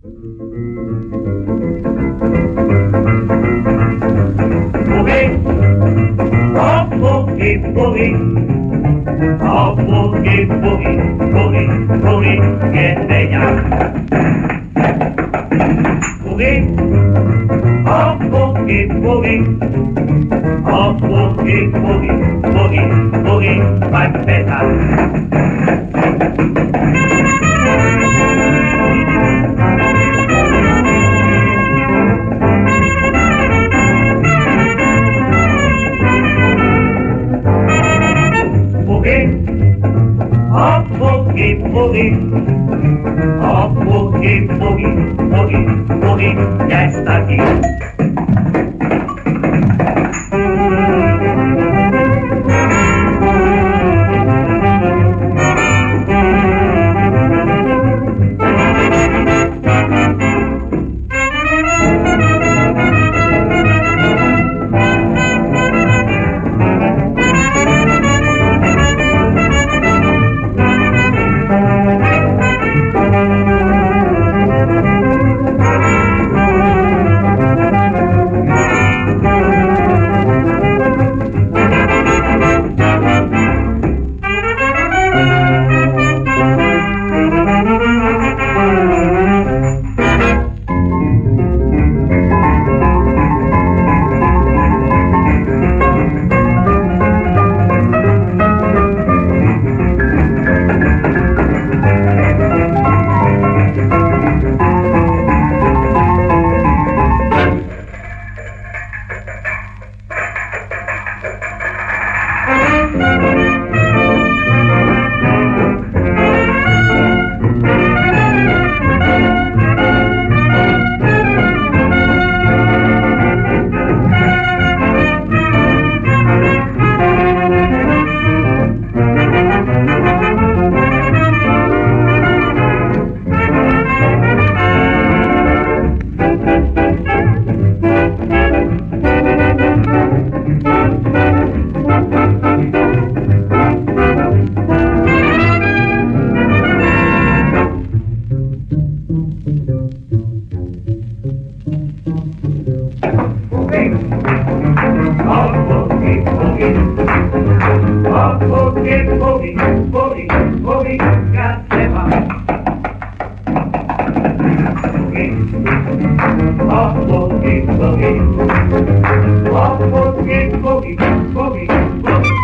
Boogie, oh boogie, boogie, oh boogie, boogie, boogie, boogie, que bella. Boogie, oh boogie, boogie, oh boogie, boogie, boogie, boogie, va a empezar. Oh boogie, boogie, oh boogie, boogie, boogie, boogie, ya está aquí. Boogie, boogie, boogie, boogie, boogie, boogie.